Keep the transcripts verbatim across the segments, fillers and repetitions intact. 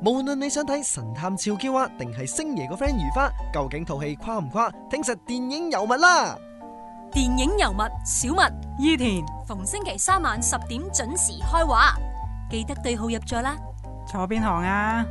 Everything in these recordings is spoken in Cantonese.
無論你想睇神探俏嬌啊，定係星爺個 friend 如花，究竟套戲誇唔誇？聽實電影有物啦！ 電影尤物小物伊田逢星期三晚十點準時開畫，記得對號入座啦。 坐邊行啊？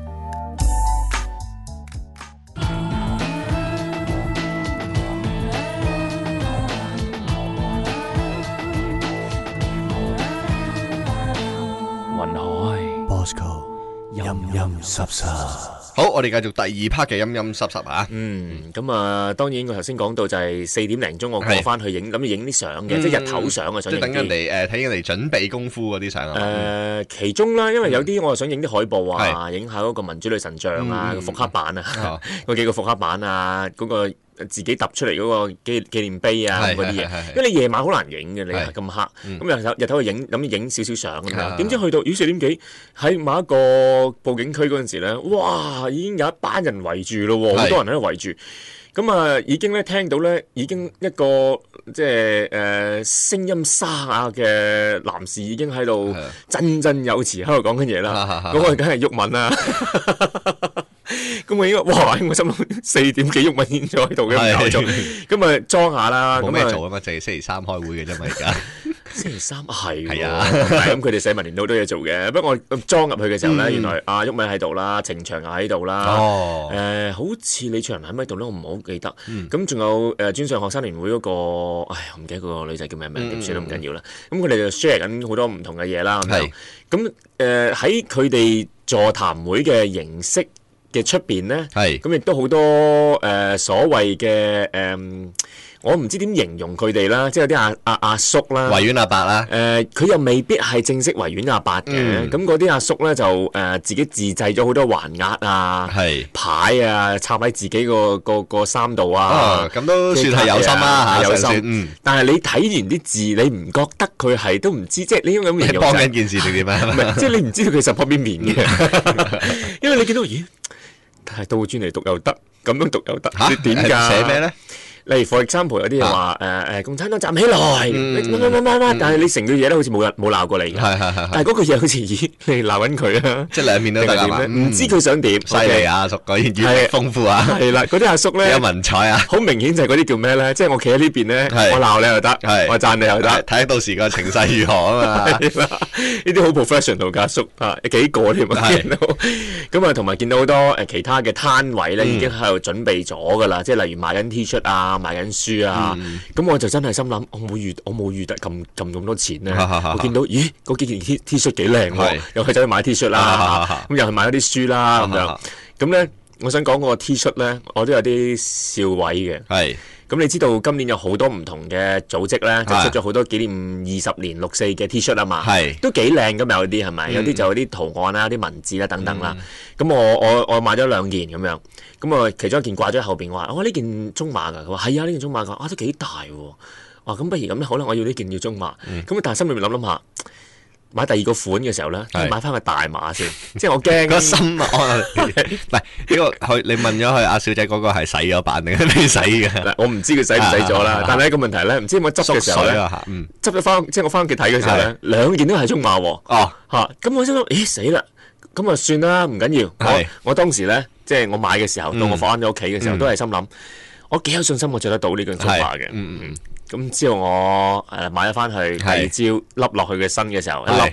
雲海 Bosco 陰陰濕濕。 好，我哋繼續第二 part 嘅陰陰濕濕啊。 嗯，咁啊，當然我頭先講到就係四點零鐘，我過翻去影，諗住影啲相嘅，即係日頭相啊，想影啲。 即係等人哋誒睇人哋準備功夫嗰啲相啊。 誒，其中啦，因為有啲我想影啲海報啊，影下嗰個民主女神像啊，復刻版啊，嗰幾個復刻版啊，嗰個自己揼出嚟嗰個紀紀念碑啊嗰啲嘢，因為你夜晚好難影嘅，你係咁黑，咁日頭日頭去影，諗住影少少相咁樣，點知去到咦四點幾喺某一個佈景區嗰陣時咧，哇！已經有一班人圍住咯喎，好多人喺度圍住。咁啊，已經咧聽到咧，已經一個即係誒聲音沙啞嘅男士已經喺度振振有詞喺度講緊嘢啦。咁我梗係鬱文啦。咁我應該哇！我心諗四點幾鬱文現咗喺度嘅，唔搞錯。咁啊裝下啦。 冇咩做啊嘛，就係星期三開會嘅啫嘛，而家。 星期三係係啊， 咁佢哋社民連好多嘢做嘅。不過我裝入去嘅時候咧，原來阿鬱文喺度啦，程翔又喺度啦。 哦， 誒，好似李卓人喺咪度咧？我唔好記得。咁仲有誒專上學生聯會嗰個，唉，我唔記得嗰個女仔叫咩名，點算都唔緊要啦。咁佢哋就 share 緊好多唔同嘅嘢啦。咁樣咁誒喺佢哋座談會嘅形式嘅出邊咧，咁亦都好多誒所謂嘅誒。我唔知點形容佢哋啦，即係有啲阿阿阿叔啦， 維園阿伯啦， 誒佢又未必係正式維園阿伯嘅，咁嗰啲阿叔咧就誒自己自製咗好多橫額啊、牌啊，插喺自己個個個衫度啊， 咁都算係有心啦嚇，有心。但係你睇完啲字，你唔覺得佢係都唔知，即係你應該咁形容， 幫緊件事定點啊？ 唔係，即係你唔知道佢 support 邊面嘅，因為你見到咦，但係倒轉嚟讀又得，咁樣讀又得，你點㗎？ 寫咩咧？ 例如 for example 有啲人話誒誒共產黨站起來，乜乜乜乜乜，但係你成句嘢咧好似冇人冇鬧過你嘅，但係嗰句嘢好似咦你鬧緊佢啊， 即係兩面都得㗎， 唔知佢想點， 犀利啊，阿叔果然語彙豐富啊， 係啦，嗰啲阿叔咧有文采啊， 好明顯就係嗰啲叫咩咧，即係我企喺呢邊咧，我鬧你又得，我讚你又得， 睇到時個情勢如何啊嘛， 呢啲好 professional 嘅阿叔啊，幾個添啊，見到咁啊，同埋見到好多誒其他嘅攤位咧已經喺度準備咗㗎啦，即係例如賣緊 T 恤啊。買緊書啊，咁、嗯、我就真係心諗，我冇預，我冇預得咁咁咁多錢咧。我見到，咦，嗰幾件 T T 恤幾靚喎，又去走去買 T 恤啦，咁又去買咗啲書啦，咁樣。咁咧，我想講嗰個 T 恤咧，我都有啲笑位嘅。係。咁你知道今年有好多唔同嘅組織咧，就出咗好多紀念二十年六四嘅 T 恤啊嘛，都幾靚㗎嘛，有啲係咪？有啲就有啲圖案啦、啲文字啦等等啦。咁我我我買咗兩件咁樣，咁我其中一件掛咗喺後邊，我話：我呢件中碼㗎。佢話：係啊，呢件中碼㗎，啊都幾大喎。哇，咁不如咁咧，好啦，我要呢件要中碼。咁但係心裏面諗諗下。買第二個款嘅時候咧，買翻個大碼先，即係我驚個心啊！唔係呢個佢，你問咗佢阿小姐嗰個係洗咗版定係未洗嘅？ 我唔知佢洗唔洗咗啦。但係一個問題咧，唔知點解執嘅時候咧，執咗翻即係我翻屋企睇嘅時候咧，兩件都係中碼喎。哦，嚇！咁我心諗，咦死啦！咁啊算啦，唔緊要。我我當時咧，即係我買嘅時候，到我翻咗屋企嘅時候，都係心諗，我幾有信心我著得到呢件中碼嘅。嗯嗯。咁之後我誒買咗翻去，第二朝笠落去嘅身嘅時候，一笠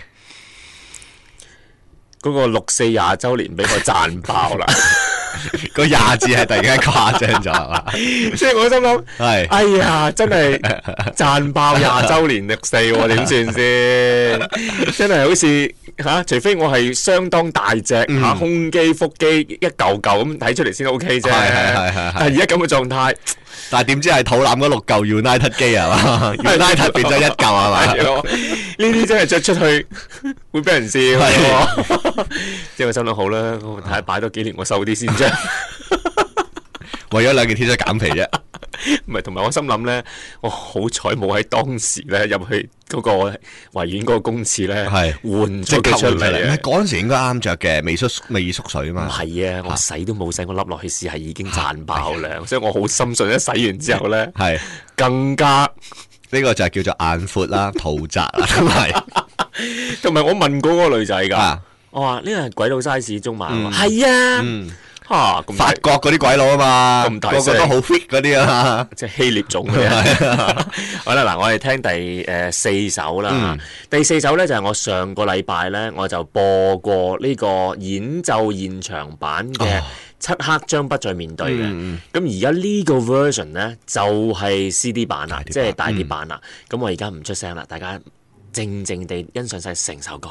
嗰個六四廿週年俾我讚爆啦！ 個廿字係突然間誇張咗係嘛？ 即係我心諗，係哎呀，真係讚爆廿週年六四喎，點算先？真係好似嚇，除非我係相當大隻嚇，胸肌腹肌一嚿嚿咁睇出嚟先 OK 啫。係係係係。但係而家咁嘅狀態。 但係點知係肚腩嗰六嚿 United 機係嘛？United 變咗一嚿係嘛？ 呢啲真係着出去會俾人笑。即係我心諗好啦，我睇下擺多幾年我瘦啲先啫。 為咗兩件 T 恤減肥啫。 唔係，同埋我心諗咧，我好彩冇喺當時咧入去嗰個維園嗰個公廁咧，換咗佢出嚟啊！ 嗰陣時應該啱着嘅，未縮未縮水啊嘛。 唔係啊，我洗都冇洗，我笠落去試係已經賺爆量，所以我好深信一洗完之後咧，係更加呢個就係叫做眼闊啦、肚窄啦，同埋同埋我問過嗰個女仔㗎。 我話呢個係鬼佬 size 中碼，係啊。啊！ 法國嗰啲鬼佬啊嘛， 咁大個個都好 fit 嗰啲啊嘛， 即係希臘種嘅。好啦，嗱，我哋聽第誒四首啦。嗯、第四首咧就係我上個禮拜咧，我就播過呢個演奏現場版嘅《漆黑將不再面對》嘅。咁而家呢個 version 咧就係 C D 版啦，即係大碟版啦。咁、嗯、我而家唔出聲啦，大家靜靜地欣賞晒成首歌。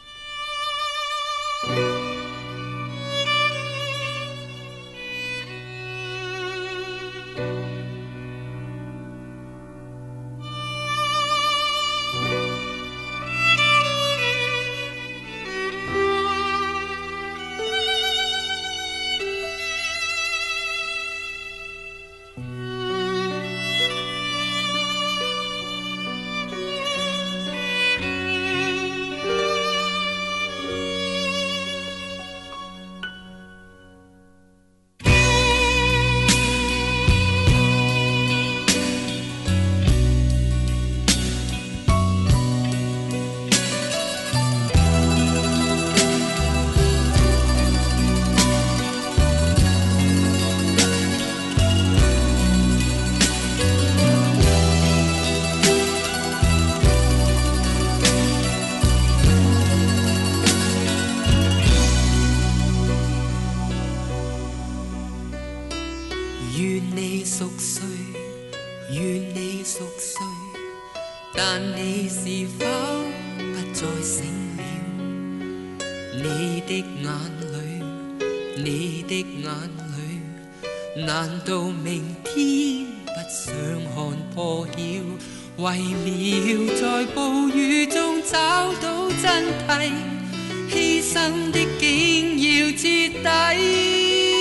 但你是否不再醒了？你的眼裏，你的眼裏，難道明天不想看破曉？為了在暴雨中找到真諦，犧牲的竟要徹底。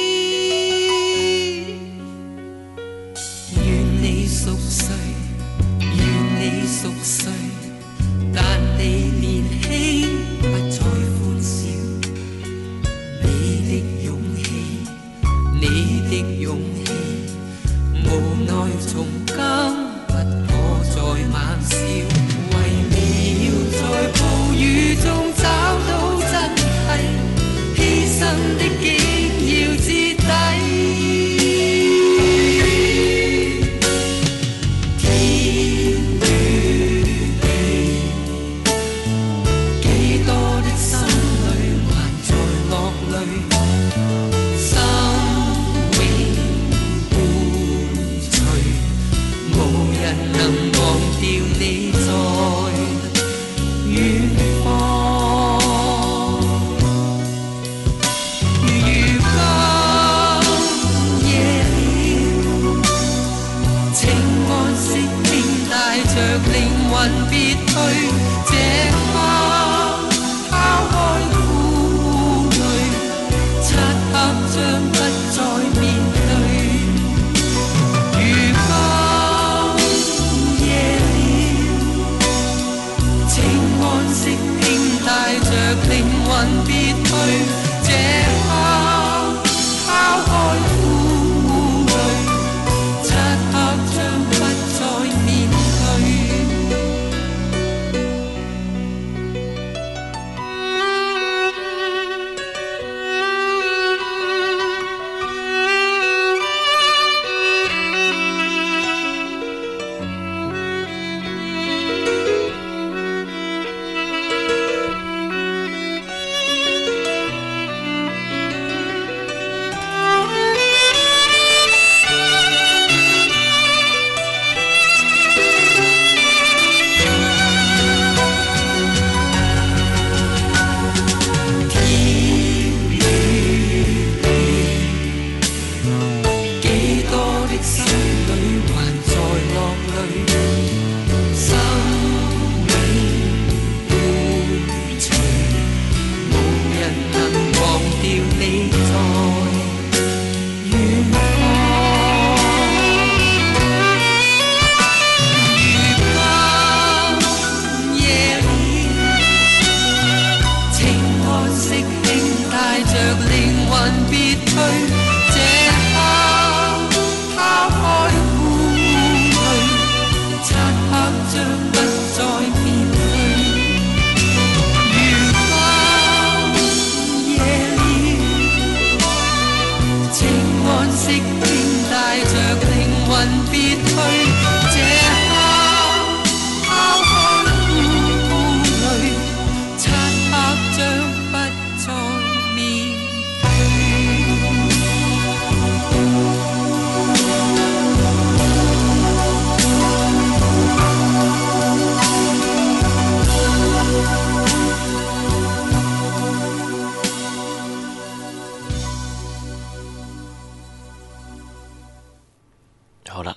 熟睡，但你年輕不再歡笑。你的勇氣，你的勇氣，無奈從今不可再猛笑。為了在暴雨中找到真諦，犧牲的竟要徹底。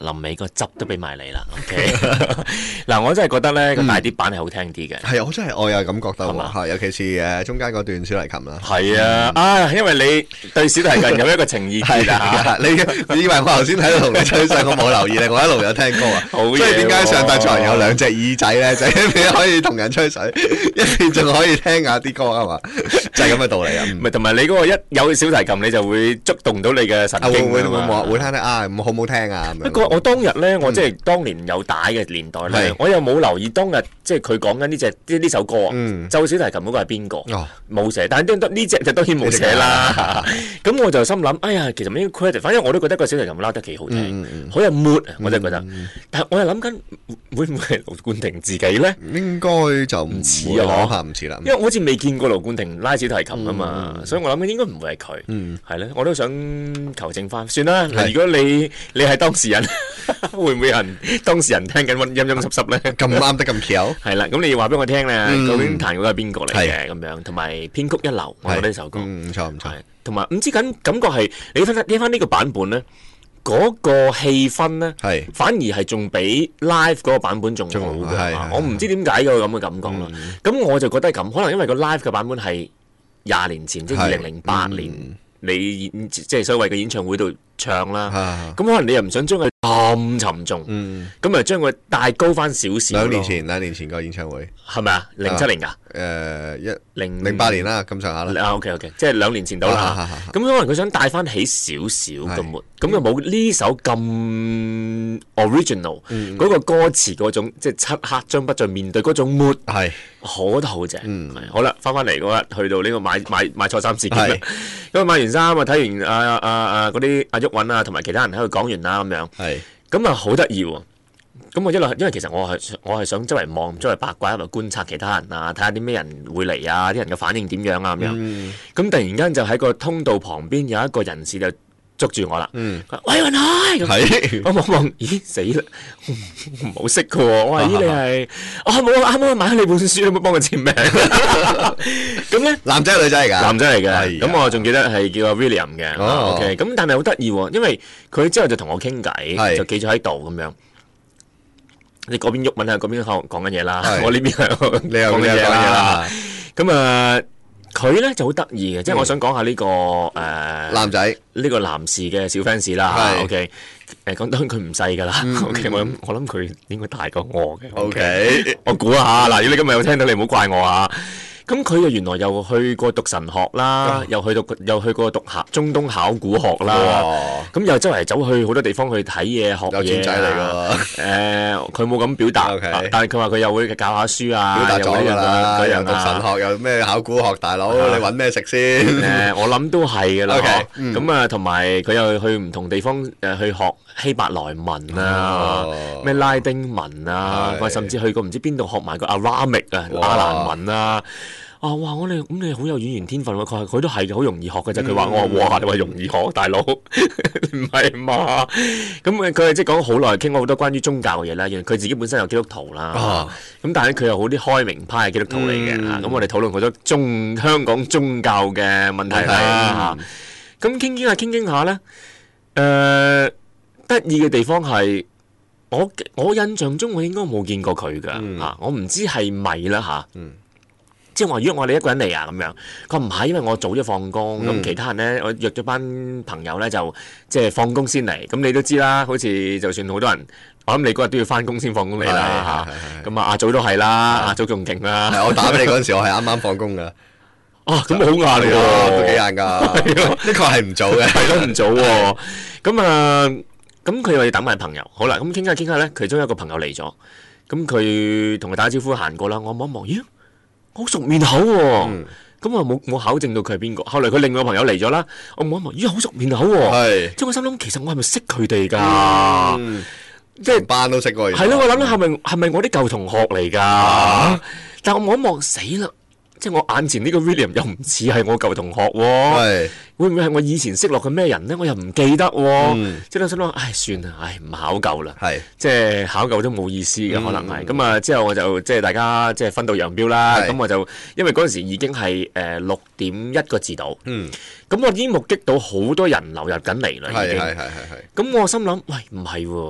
臨尾個汁都俾埋你啦。OK，嗱，我真係覺得咧個大碟版係好聽啲嘅。 係啊，我真係我又咁覺得係嘛喎，尤其是誒中間嗰段小提琴啦。 係啊，啊，因為你對小提琴有一個情意結啊。 你你以為我頭先喺度同你吹水，我冇留意你，我一路有聽歌啊。 好嘢喎， 所以點解上帝做人有兩隻耳仔咧？就係一邊可以同人吹水，一邊仲可以聽下啲歌啊嘛，就係咁嘅道理啊。 唔係，同埋你嗰個一有小提琴，你就會觸動到你嘅神啊會經會會㗎嘛會會聽得啊，咁好唔好聽啊？咁樣不過我當日咧，我即係當年有帶嘅年代咧係， 我又冇留意當日即係佢講緊呢隻呢呢首歌啊， 嗯奏小提琴嗰個係邊個？ 哦冇寫，但係呢呢隻就當然冇寫啦。咁我就心諗，哎呀，其實唔應該 credit，反正我都覺得個小提琴拉得幾好嗯聽，好有 mood 啊！我真係覺得。但係我又諗緊，會唔會係盧冠廷自己咧？ 應該就唔似會啊嚇唔似啦。 因為我好似未見過盧冠廷拉小提琴啊嘛，所以我諗應該唔會係佢。 嗯係咧，我都想求證翻。算啦， 係如果你你係當事人，會唔會有人當事人聽緊陰陰濕濕咧？ 咁啱得咁巧， 係啦，咁你要話俾我聽咧， 嗯究竟彈嗰個係邊個嚟嘅係咁樣，同埋編曲一流，我覺得呢首歌嗯唔錯唔錯係，同埋唔知感感覺係你聽聽翻呢個版本咧，嗰個氣氛咧， 係反而係仲比 live 嗰個版本仲好仲嘅係係啊我唔知點解有咁嘅感覺啦。咁我就覺得咁，可能因為個 live 嘅版本係廿年前，即係二零零八年， 嗯你演即係所謂嘅演唱會度唱啦。 啊咁可能你又唔想將佢咁沉重， 嗯咁啊將佢帶高翻少少咯。 兩年前兩年前個演唱會， 係咪啊？零七年㗎， 誒一零零八年啦，咁上下啦。 啊 OK OK，即係兩年前到啦。 啊啊啊咁可能佢想帶翻起少少嘅 mood，咁就冇呢首咁 original 嗰個歌詞嗰種，即係漆黑將不再面對嗰種 mood， 係我覺得好正。 嗯係好啦，翻翻嚟嗰日去到呢個買買買錯衫事件啦係。 咁啊買完衫啊，睇完啊啊啊嗰啲阿鬱韻啊，同埋其他人喺度講完啦咁樣。 係咁啊好得意喎！咁我一路因為其實我係我係想周圍望、周圍八卦、周圍觀察其他人啊，睇下啲咩人會嚟啊，啲人嘅反應點樣啊咁樣。咁、 嗯突然間就喺個通道旁邊有一個人士就捉住我啦。 嗯佢話喂雲海咁， 係我望望，咦死啦！我唔好識嘅喎，我話咦你係，我冇啊啱啱買咗你本書，你有冇幫我簽名？咁咧。 男仔女仔嚟㗎？ 男仔嚟係啊嘅，咁我仲記得係叫阿 William 嘅哦 ，OK，咁但係好得意喎，因為佢之後就同我傾偈， 係就企咗喺度咁樣。你嗰邊鬱文啊，嗰邊講講緊嘢啦， 係我呢邊係你又講緊嘢你又講嘢啦啦。 咁啊，佢咧就好得意嘅，即係我想講下呢個誒男仔呢個男士嘅小 fans 啦係 ，OK，誒講當然佢唔細㗎啦，OK，我諗我諗佢應該大過我嘅 ，OK， 我估下嗱，如果你今日有聽到，你唔好怪我啊。咁佢又原來又去過讀神學啦，又去讀又去過讀考中東考古學啦， 哇咁又周圍走去好多地方去睇嘢學有錢嘢仔嚟㗎啊。 喎。 誒，佢冇咁表達 OK 啊但係佢話佢又會教下書啊， 表達咗㗎啦， 又又讀呢樣啊神學，又咩考古學，大佬啊你揾咩食先？ 誒，我諗都係嘅啦。 OK， 嗬嗯咁啊，同埋佢又去唔同地方誒去學希伯來文啊哦， 咩拉丁文啊， 係佢甚至去過唔知邊度學埋個 Aramic 啊、 哇亞蘭文啊。啊！哇！我哋咁你好有語言天分喎，佢話佢都係嘅，好容易學嘅啫。佢話我話哇，你話容易學，大佬唔係嘛？咁佢佢係即係講好耐，傾過好多關於宗教嘅嘢啦。佢自己本身有基督徒啦， 啊咁但係佢又好啲開明派嘅基督徒嚟嘅嗯嚇。咁我哋討論好多宗香港宗教嘅問題啦嚇。咁傾傾下傾傾下咧，誒得意嘅地方係我我印象中我應該冇見過佢㗎嗯嚇，我唔知係咪啦嚇。 嗯即係話約我哋一個人嚟啊咁樣，佢話唔係，因為我早咗放工，咁、 嗯其他人咧，我約咗班朋友咧就即係放工先嚟，咁你都知啦，好似就算好多人，我諗你嗰日都要翻工先放工嚟啦係係係嚇，咁啊阿祖都係啦，阿祖仲勁啦， 係我打俾你嗰陣時，我係啱啱放工㗎。 啊咁好晏嚟哇都幾喎， 晏㗎，的確係唔早嘅。 係都唔早喎，咁啊咁佢又要等埋朋友，好啦，咁傾下傾下咧，其中一個朋友嚟咗，咁佢同佢打招呼行過啦，我望一望，咦？好熟面口喎、 嗯咁啊冇冇考證到佢係邊個？後來佢另外個朋友嚟咗啦，我望一望，咦好熟面口喎、 係即係我心諗，其實我係咪識佢哋㗎？ 嗯即係成班都識過。 係咯，我諗係咪係咪我啲舊同學嚟㗎？ 啊但我望一望死啦！即係我眼前呢個 William 又唔似係我舊同學喎、 係會唔會係我以前識落嘅咩人咧？我又唔記得喎、 嗯即係我心諗，唉算啦，唉唔考究啦。 係即係考究都冇意思嘅， 嗯可能係咁啊！之後我就即係大家即係分道揚鑣啦。 係咁我就因為嗰陣時已經係誒六點一個字度， 嗯咁我已經目擊到好多人流入緊嚟啦，已經。 係係係係係。 咁我心諗，喂唔係喎，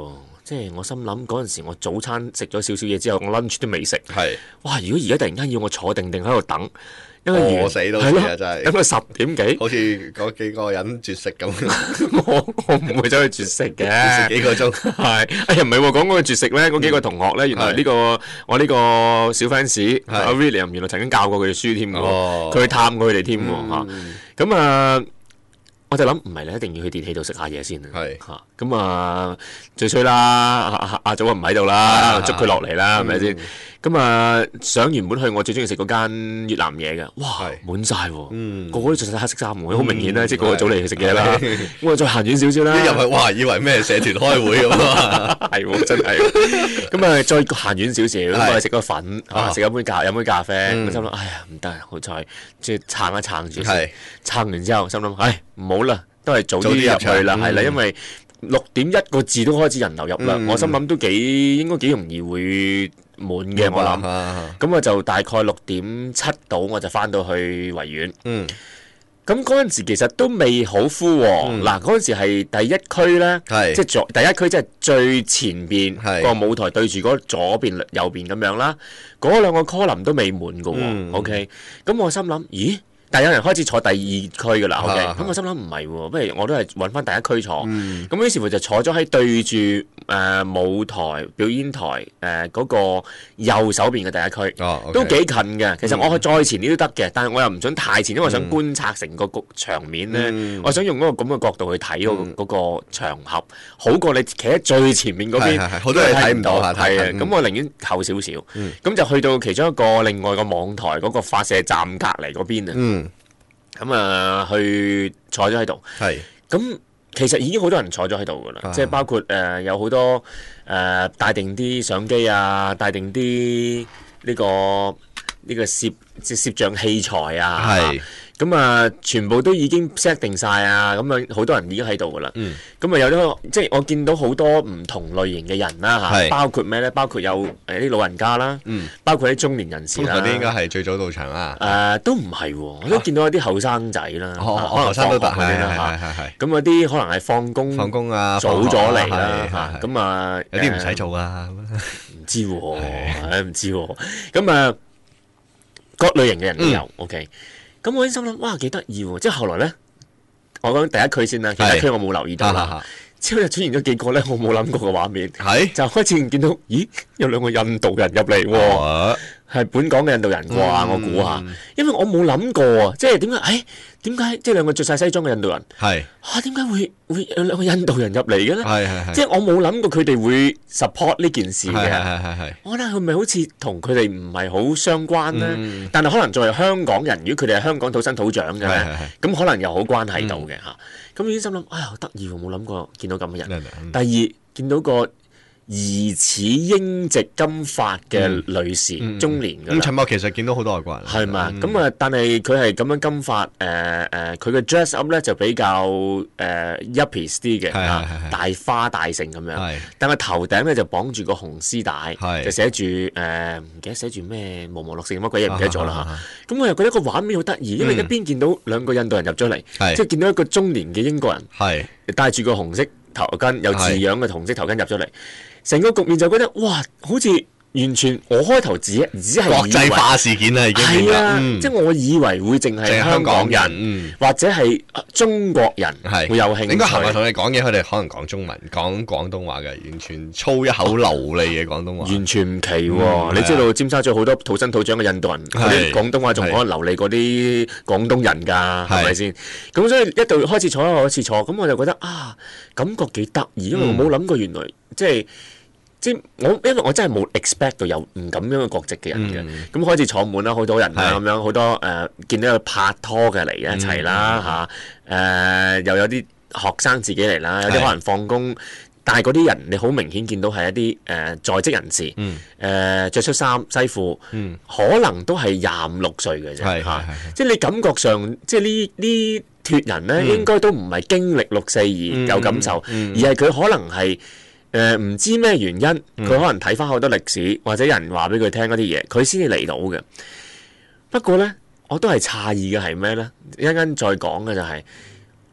即係我心諗嗰陣時，我早餐食咗少少嘢之後，我 lunch 都未食。 係哇！如果而家突然間要我坐定定喺度等，因為餓死都似啊！真係等到十點幾， 好似嗰幾個人絕食咁， 我我唔會走去絕食嘅， 絕食幾個鐘。 係哎呀唔係喎，講嗰個絕食咧，嗰幾個同學咧，原來呢個我呢個小 fans 阿 William 原來曾經教過佢哋書添喎，佢去探過佢哋添喎嚇。咁啊，我就諗唔係你一定要去電器度食下嘢先啊。 係嚇，咁啊最衰啦，阿阿祖啊唔喺度啦，捉佢落嚟啦，係咪先？咁啊，想原本去我最中意食嗰間越南嘢嘅，哇滿晒喎，個個都着晒黑色衫喎，好明顯啦，即係個個早嚟去食嘢啦。咁啊再行遠少少啦， 一入去哇，以為咩社團開會咁啊， 係喎真係。咁啊再行遠少少，咁啊食個粉，食一杯咖飲杯咖啡，我心諗哎呀唔得，好彩即係撐一撐住先，撐完之後心諗唉唔好啦，都係早啲入去啦，係啦，因為六點一個字都開始人流入啦，我心諗都幾應該幾容易會滿嘅，我諗，咁我就大概六點七度我就翻到去維園。嗯，咁嗰陣時其實都未好 full 喎。嗱，嗰陣時係第一區咧，即係左第一區即係最前邊個舞台對住嗰左邊右邊咁樣啦。嗰兩個 column 都未滿嘅喎。OK，咁我心諗，咦？但係有人開始坐第二區㗎啦，OK，咁我心諗唔係喎，不如我都係揾翻第一區坐。咁於是乎就坐咗喺對住誒舞台表演台誒嗰個右手邊嘅第一區，都幾近嘅。其實我去再前啲都得嘅，但係我又唔想太前，因為我想觀察成個局場面咧。我想用嗰個咁嘅角度去睇嗰個嗰個場合，好過你企喺最前面嗰邊， 好多嘢睇唔到。 係啊，咁我寧願後少少。咁就去到其中一個另外個網台嗰個發射站隔離嗰邊啊。咁啊，去坐咗喺度。係。咁其實已經好多人坐咗喺度噶啦，即係包括誒有好多誒帶定啲相機啊，帶定啲呢個呢個攝即係攝像器材啊。係。咁啊，全部都已經 set 定晒啊！咁啊，好多人已經喺度噶啦。咁啊，有啲即係我見到好多唔同類型嘅人啦嚇，包括咩咧？包括有誒啲老人家啦，包括啲中年人士啦。 嗰啲應該係最早到場啦。 誒，都唔係喎，我都見到有啲後生仔啦，可能後生都得嗰啲啦嚇。咁嗰啲可能係放工放工啊， 早咗嚟啦嚇。咁啊， 有啲唔使做啊， 唔知喎，唔知喎。咁啊，各類型嘅人都有。OK。咁我心諗，哇幾得意喎！即係後來咧，我講第一區先啦，第一區我冇留意到啦。之後就出現咗幾個咧，我冇諗過嘅畫面，係就開始見到，咦有兩個印度人入嚟喎，係本港嘅印度人啩？我估下，因為我冇諗過啊，即係點解？誒點解即係兩個着晒西裝嘅印度人係啊？點解會會有兩個印度人入嚟嘅咧？係係即係我冇諗過佢哋會 support 呢件事嘅。係係係我覺得佢咪好似同佢哋唔係好相關咧？但係可能作為香港人，如果佢哋係香港土生土長嘅咧，咁可能又好關係到嘅嚇。咁已經心諗，哎呀好得意喎！冇諗過見到咁嘅人。第二見到個疑似英籍金髮嘅女士，中年嘅。 咁尋日其實見到好多外國人。 係嘛？咁啊，但係佢係咁樣金髮，誒誒，佢嘅 dress up 咧就比較誒 yuppie 啲嘅，大花大成咁樣。但係頭頂咧就綁住個紅絲帶，就寫住誒唔記得寫住咩無無六成乜鬼嘢唔記得咗啦嚇。咁我又覺得個畫面好得意，因為一邊見到兩個印度人入咗嚟，即係見到一個中年嘅英國人，戴住個紅色頭巾，有字樣嘅紅色頭巾入咗嚟。成個局面就覺得哇，好似完全我開頭只只係國際化事件啦，已經係啊，即係我以為會淨係香港人或者係中國人會有興趣。 應該行埋同你講嘢，佢哋可能講中文、講廣東話嘅，完全操一口流利嘅廣東話。 完全唔奇喎！你知道尖沙咀好多土生土長嘅印度人，嗰啲廣東話仲可能流利過啲廣東人㗎，係咪先？咁所以一度開始坐，開始坐，咁我就覺得啊，感覺幾得意，因為我冇諗過原來即係。即我因為我真係冇 expect 到有唔咁樣嘅國籍嘅人嘅，咁、嗯、開始坐滿啦，好多人啦，咁樣好多誒、呃、見到有拍拖嘅嚟一齊啦嚇，誒又有啲學生自己嚟啦，有啲可能放工，但係嗰啲人你好明顯見到係一啲誒、呃、在職人士，誒、呃、著出衫西褲，嗯、可能都係廿五六歲嘅啫嚇，即係你感覺上即係呢呢脫人咧，嗯、應該都唔係經歷六四而有感受，嗯嗯、而係佢可能係。誒唔、呃、知咩原因，佢、嗯、可能睇翻好多歷史，或者人話俾佢聽嗰啲嘢，佢先至嚟到嘅。不過咧，我都係詫異嘅係咩咧？一陣間再講嘅就係、是、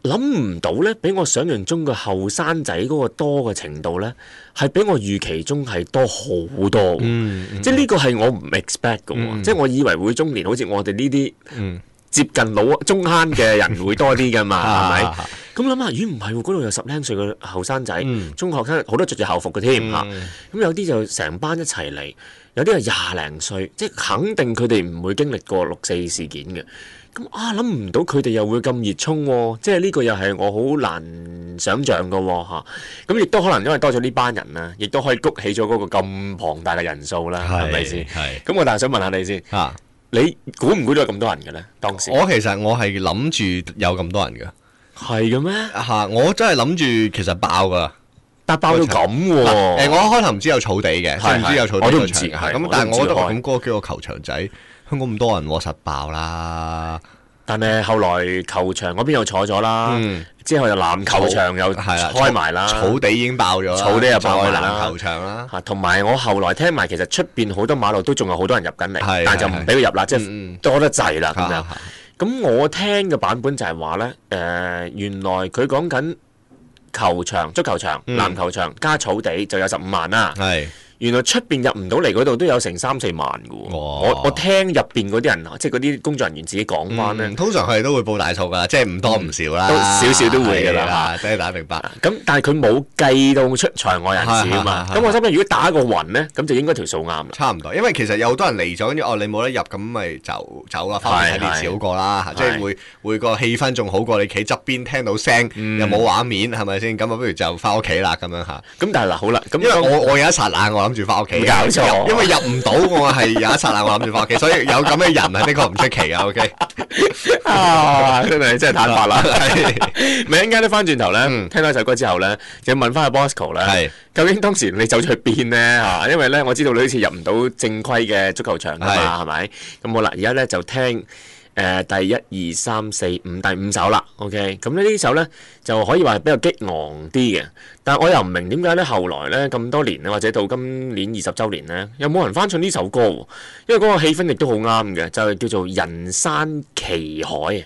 諗唔到咧，比我想象中嘅後生仔嗰個多嘅程度咧，係比我預期中係多好多嘅。 嗯嗯即係呢個係我唔 expect 嘅喎。 嗯即係我以為會中年，好似我哋呢啲嗯接近老中坑嘅人會多啲㗎嘛，係咪？ 啊咁諗下，咦唔係喎？嗰度有十零歲嘅後生仔， 嗯中學生好多着住校服嘅添嚇。 嗯咁有啲就成班一齊嚟，有啲係廿零歲，即係肯定佢哋唔會經歷過六四事件嘅。咁啊諗唔到佢哋又會咁熱衷喎，即係呢個又係我好難想像嘅喎嚇。咁亦都可能因為多咗呢班人啦，亦都可以谷起咗嗰個咁龐大嘅人數啦，係咪先？ 係咁我但係想問下你先， 啊！ 你估唔估到有咁多人嘅咧？當時我其實我係諗住有咁多人嘅係嘅咩？ 嚇，我真係諗住其實爆噶。 但爆到咁喎！ 誒，我開頭唔知有草地嘅，即係唔知有草地我都唔個場知係咁，但係我覺得我都唔知開咁嗰個叫個球場仔，香港咁多人，我實爆啦。 但係後來球場嗰邊又坐咗啦， 嗯之後又籃球場又係啦， 開埋啦， 草地已經爆咗啦， 草地又爆埋啦再籃球場啦。 嚇，同埋我後來聽埋，其實出邊好多馬路都仲有好多人入緊嚟， 係但係就唔俾佢入啦，即係嗯多得滯啦咁樣。 啊咁我聽嘅版本就係話咧，誒原來佢講緊球場、足球場、 嗯籃球場加草地就有十五萬啦。 係原來出邊入唔到嚟嗰度都有成三四萬嘅喎。 哇我我聽入邊嗰啲人，即係嗰啲工作人員自己講翻咧嗯，通常佢哋都會報大數㗎，即係唔多唔少啦， 都少少都會㗎啦係啦，即係大家明白。 咁但係佢冇計到出場外人士啊嘛。 係係係咁我心諗，如果打個暈咧，咁就應該條數啱啦。 差唔多，因為其實有好多人嚟咗，跟住哦你冇得入，咁咪就走啦，翻嚟睇電視好過啦，即係會會個氣氛仲好過你企側邊聽到聲， 嗯又冇畫面，係咪先？咁啊，不如就翻屋企啦，咁樣嚇。 咁但係嗱，好啦，咁因為我我有一剎那我諗住翻屋企， 搞錯因為入唔到，我係有一剎那我諗住翻屋企，所以有咁嘅人係的確唔出奇啊。OK， 啊，真係真係坦白啦。 係咪一陣間咧翻轉頭咧， 嗯聽到一首歌之後咧，就問翻阿 Bosco 咧係， 究竟當時你走咗去邊咧嚇？因為咧我知道你好似入唔到正規嘅足球場㗎嘛，係咪？咁好啦，而家咧就聽。誒、第一二三四五第五首啦，OK，咁咧呢首咧就可以話係比較激昂啲嘅，但係我又唔明點解咧後來咧咁多年咧，或者到今年二十週年咧，有冇人翻唱呢首歌喎？因為嗰個氣氛亦都好啱嘅，就係、叫做人山奇海啊！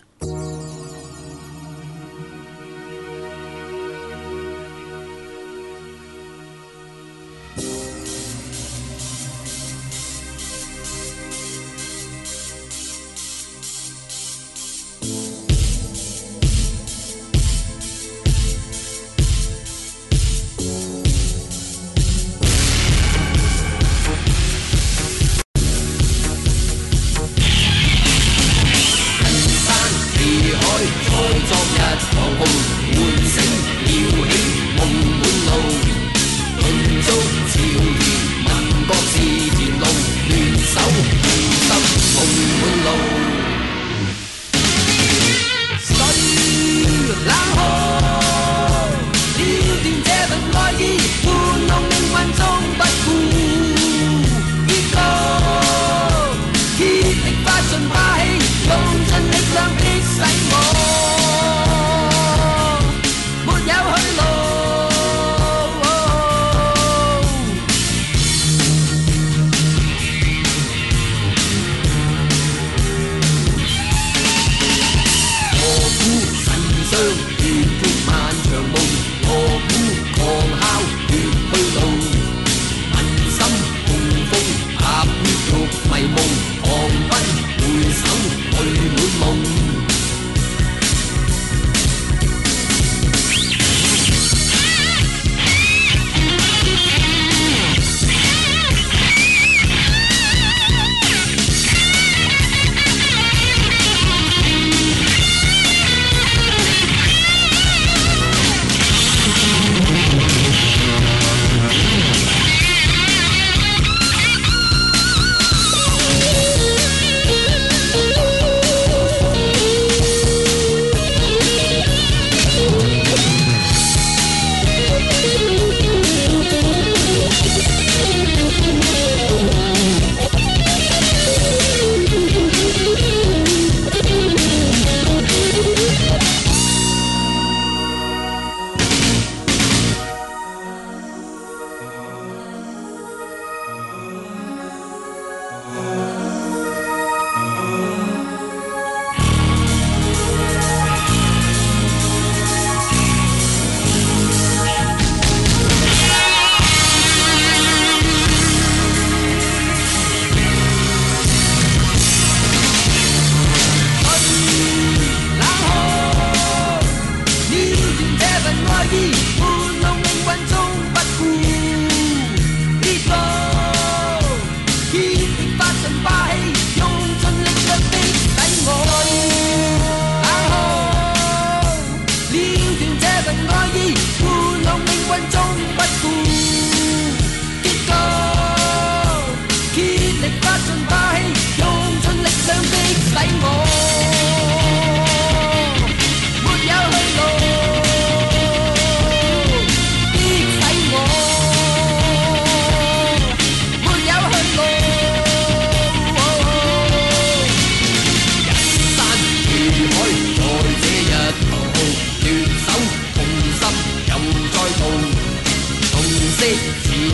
色，甜